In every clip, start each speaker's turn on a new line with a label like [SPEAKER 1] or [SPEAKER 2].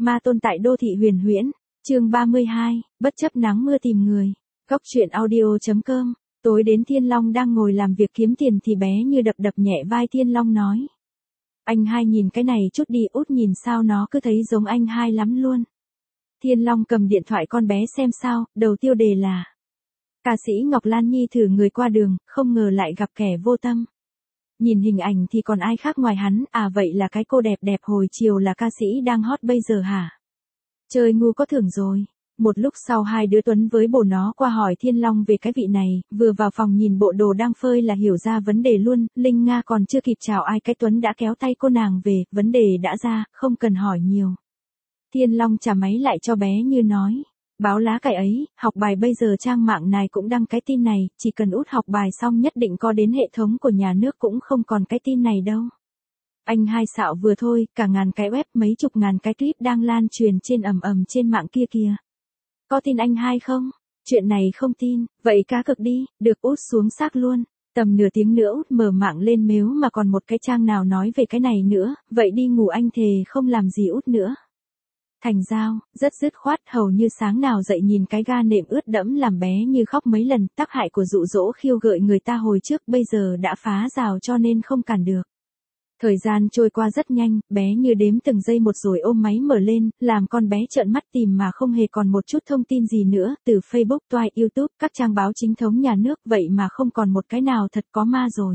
[SPEAKER 1] Ma tôn tại đô thị huyền huyễn, chương 32, bất chấp nắng mưa tìm người. Góc truyện audio.com. Tối đến Thiên Long đang ngồi làm việc kiếm tiền thì bé Như đập đập nhẹ vai Thiên Long nói. Anh hai nhìn cái này chút đi, út nhìn sao nó cứ thấy giống anh hai lắm luôn. Thiên Long cầm điện thoại con bé xem sao, đầu tiêu đề là ca sĩ Ngọc Lan Nhi thử người qua đường, không ngờ lại gặp kẻ vô tâm. Nhìn hình ảnh thì còn ai khác ngoài hắn, à vậy là cái cô đẹp đẹp hồi chiều là ca sĩ đang hot bây giờ hả? Chơi ngu có thưởng rồi. Một lúc sau hai đứa Tuấn với bồ nó qua hỏi Thiên Long về cái vị này, vừa vào phòng nhìn bộ đồ đang phơi là hiểu ra vấn đề luôn, Linh Nga còn chưa kịp chào ai cái Tuấn đã kéo tay cô nàng về, vấn đề đã ra, không cần hỏi nhiều. Thiên Long trả máy lại cho bé Như nói. Báo lá cải ấy, học bài bây giờ trang mạng này cũng đăng cái tin này, chỉ cần út học bài xong nhất định có đến hệ thống của nhà nước cũng không còn cái tin này đâu. Anh hai xạo vừa thôi, cả ngàn cái web mấy chục ngàn cái clip đang lan truyền trên ầm trên mạng kia kìa. Có tin anh hai không? Chuyện này không tin, vậy cá cực đi, được út xuống xác luôn. Tầm nửa tiếng nữa út mở mạng lên nếu mà còn một cái trang nào nói về cái này nữa, vậy đi ngủ anh thề không làm gì út nữa. Thành giao, rất dứt khoát hầu như sáng nào dậy nhìn cái ga nệm ướt đẫm làm bé Như khóc mấy lần, tác hại của dụ dỗ khiêu gợi người ta hồi trước bây giờ đã phá rào cho nên không cản được. Thời gian trôi qua rất nhanh, bé Như đếm từng giây một rồi ôm máy mở lên, làm con bé trợn mắt tìm mà không hề còn một chút thông tin gì nữa, từ Facebook, Twitter, YouTube, các trang báo chính thống nhà nước vậy mà không còn một cái nào thật có ma rồi.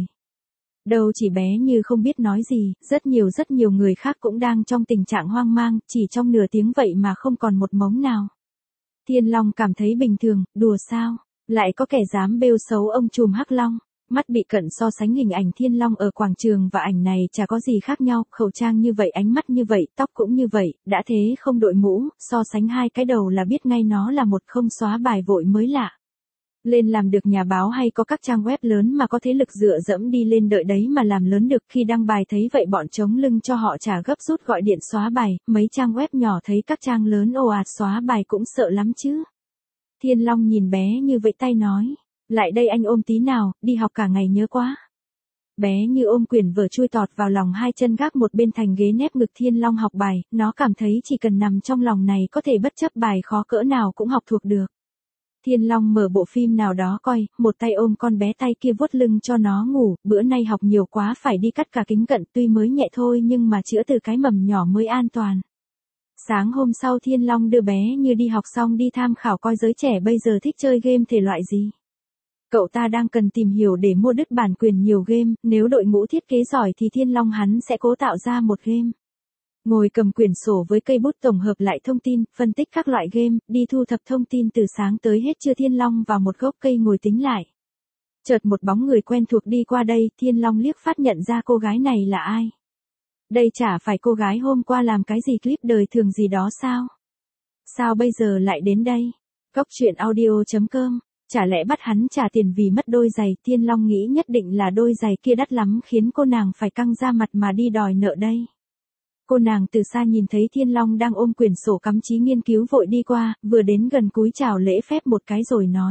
[SPEAKER 1] Đâu chỉ bé Như không biết nói gì, rất nhiều người khác cũng đang trong tình trạng hoang mang, chỉ trong nửa tiếng vậy mà không còn một mống nào. Thiên Long cảm thấy bình thường, đùa sao, lại có kẻ dám bêu xấu ông trùm Hắc Long. Mắt bị cận so sánh hình ảnh Thiên Long ở quảng trường và ảnh này chả có gì khác nhau, khẩu trang như vậy, ánh mắt như vậy, tóc cũng như vậy, đã thế không đội mũ, so sánh hai cái đầu là biết ngay nó là một không xóa bài vội mới lạ. Lên làm được nhà báo hay có các trang web lớn mà có thế lực dựa dẫm đi lên đợi đấy mà làm lớn được, khi đăng bài thấy vậy bọn chống lưng cho họ trả gấp rút gọi điện xóa bài, mấy trang web nhỏ thấy các trang lớn ồ ạt xóa bài cũng sợ lắm chứ. Thiên Long nhìn bé Như vẫy tay nói, lại đây anh ôm tí nào, đi học cả ngày nhớ quá. Bé Như ôm quyển vở chui tọt vào lòng, hai chân gác một bên thành ghế nép ngực Thiên Long học bài, nó cảm thấy chỉ cần nằm trong lòng này có thể bất chấp bài khó cỡ nào cũng học thuộc được. Thiên Long mở bộ phim nào đó coi, một tay ôm con bé tay kia vuốt lưng cho nó ngủ, bữa nay học nhiều quá phải đi cắt cả kính cận, tuy mới nhẹ thôi nhưng mà chữa từ cái mầm nhỏ mới an toàn. Sáng hôm sau Thiên Long đưa bé Như đi học xong đi tham khảo coi giới trẻ bây giờ thích chơi game thể loại gì. Cậu ta đang cần tìm hiểu để mua đứt bản quyền nhiều game, nếu đội ngũ thiết kế giỏi thì Thiên Long hắn sẽ cố tạo ra một game. Ngồi cầm quyển sổ với cây bút tổng hợp lại thông tin, phân tích các loại game, đi thu thập thông tin từ sáng tới hết trưa. Thiên Long vào một gốc cây ngồi tính lại. Chợt một bóng người quen thuộc đi qua đây, Thiên Long liếc phát nhận ra cô gái này là ai. Đây chả phải cô gái hôm qua làm cái gì clip đời thường gì đó sao? Sao bây giờ lại đến đây? Góc truyện audio.com. Chả lẽ bắt hắn trả tiền vì mất đôi giày? Thiên Long nghĩ nhất định là đôi giày kia đắt lắm khiến cô nàng phải căng ra mặt mà đi đòi nợ đây. Cô nàng từ xa nhìn thấy Thiên Long đang ôm quyển sổ cắm chí nghiên cứu vội đi qua, vừa đến gần cúi chào lễ phép một cái rồi nói.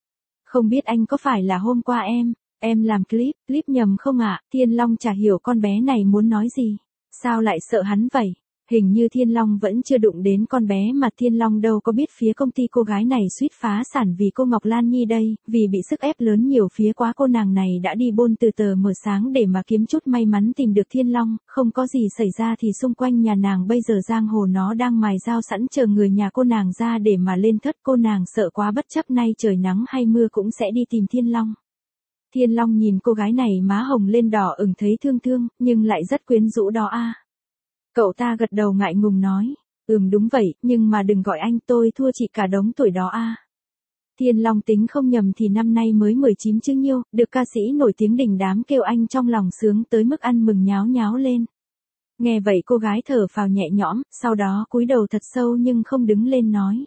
[SPEAKER 1] Không biết anh có phải là hôm qua em làm clip nhầm không ạ? Thiên Long chả hiểu con bé này muốn nói gì. Sao lại sợ hắn vậy? Hình như Thiên Long vẫn chưa đụng đến con bé mà Thiên Long đâu có biết phía công ty cô gái này suýt phá sản vì cô Ngọc Lan Nhi đây, vì bị sức ép lớn nhiều phía quá cô nàng này đã đi bôn từ tờ mờ sáng để mà kiếm chút may mắn tìm được Thiên Long, không có gì xảy ra thì xung quanh nhà nàng bây giờ giang hồ nó đang mài dao sẵn chờ người nhà cô nàng ra để mà lên thất. Cô nàng sợ quá bất chấp nay trời nắng hay mưa cũng sẽ đi tìm Thiên Long. Thiên Long nhìn cô gái này má hồng lên đỏ ửng thấy thương nhưng lại rất quyến rũ đó a. Cậu ta gật đầu ngại ngùng nói, đúng vậy, nhưng mà đừng gọi anh, tôi thua chị cả đống tuổi đó a. Thiên Long tính không nhầm thì năm nay mới 19 chứ nhiêu, được ca sĩ nổi tiếng đình đám kêu anh trong lòng sướng tới mức ăn mừng nháo lên. Nghe vậy cô gái thở phào nhẹ nhõm, sau đó cúi đầu thật sâu nhưng không đứng lên nói.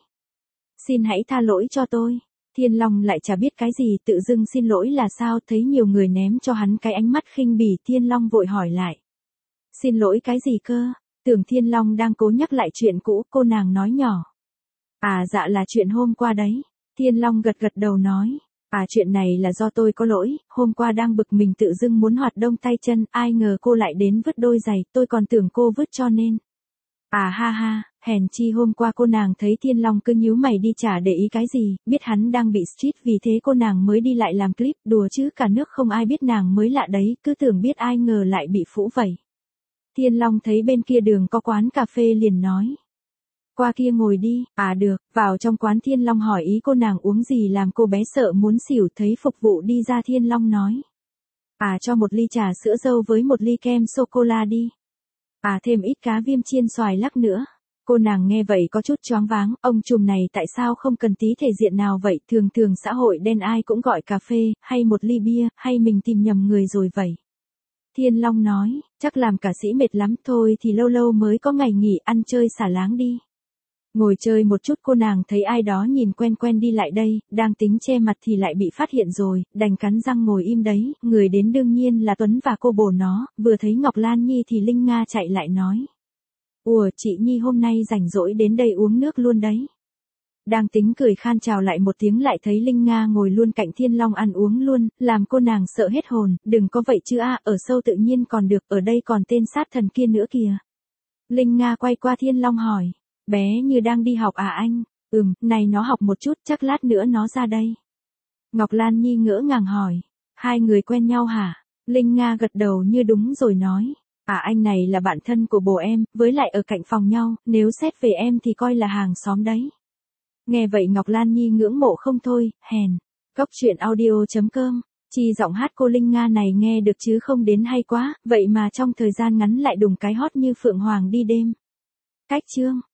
[SPEAKER 1] Xin hãy tha lỗi cho tôi. Thiên Long lại chả biết cái gì, tự dưng xin lỗi là sao, thấy nhiều người ném cho hắn cái ánh mắt khinh bỉ, Thiên Long vội hỏi lại. Xin lỗi cái gì cơ? Tưởng Thiên Long đang cố nhắc lại chuyện cũ, cô nàng nói nhỏ. À dạ là chuyện hôm qua đấy. Thiên Long gật đầu nói. À chuyện này là do tôi có lỗi, hôm qua đang bực mình tự dưng muốn hoạt động tay chân, ai ngờ cô lại đến vứt đôi giày, tôi còn tưởng cô vứt cho nên. À ha ha, hèn chi hôm qua cô nàng thấy Thiên Long cứ nhíu mày đi chả để ý cái gì, biết hắn đang bị stress vì thế cô nàng mới đi lại làm clip, đùa chứ cả nước không ai biết nàng mới lạ đấy, cứ tưởng biết ai ngờ lại bị phũ vậy. Thiên Long thấy bên kia đường có quán cà phê liền nói. Qua kia ngồi đi, à được, vào trong quán Thiên Long hỏi ý cô nàng uống gì làm cô bé sợ muốn xỉu thấy phục vụ đi ra Thiên Long nói. À cho một ly trà sữa dâu với một ly kem sô-cô-la đi. À thêm ít cá viêm chiên xoài lắc nữa. Cô nàng nghe vậy có chút choáng váng, ông trùm này tại sao không cần tí thể diện nào vậy, thường thường xã hội đen ai cũng gọi cà phê, hay một ly bia, hay mình tìm nhầm người rồi vậy. Thiên Long nói, chắc làm cả sĩ mệt lắm thôi thì lâu lâu mới có ngày nghỉ ăn chơi xả láng đi. Ngồi chơi một chút cô nàng thấy ai đó nhìn quen quen đi lại đây, đang tính che mặt thì lại bị phát hiện rồi, đành cắn răng ngồi im đấy, người đến đương nhiên là Tuấn và cô bồ nó, vừa thấy Ngọc Lan Nhi thì Linh Nga chạy lại nói. Ủa chị Nhi hôm nay rảnh rỗi đến đây uống nước luôn đấy. Đang tính cười khan chào lại một tiếng lại thấy Linh Nga ngồi luôn cạnh Thiên Long ăn uống luôn, làm cô nàng sợ hết hồn, đừng có vậy chứ ở sâu tự nhiên còn được, ở đây còn tên sát thần kia nữa kìa. Linh Nga quay qua Thiên Long hỏi. Bé như đang đi học à anh? Này nó học một chút chắc lát nữa nó ra đây. Ngọc Lan Nhi ngỡ ngàng hỏi. Hai người quen nhau hả? Linh Nga gật đầu như đúng rồi nói. À anh này là bạn thân của bồ em, với lại ở cạnh phòng nhau, nếu xét về em thì coi là hàng xóm đấy. Nghe vậy Ngọc Lan Nhi ngưỡng mộ không thôi, hèn. Cóc truyện audio.com. Chi giọng hát cô Linh Nga này nghe được chứ không đến hay quá, vậy mà trong thời gian ngắn lại đùng cái hot như Phượng Hoàng đi đêm. Cách chương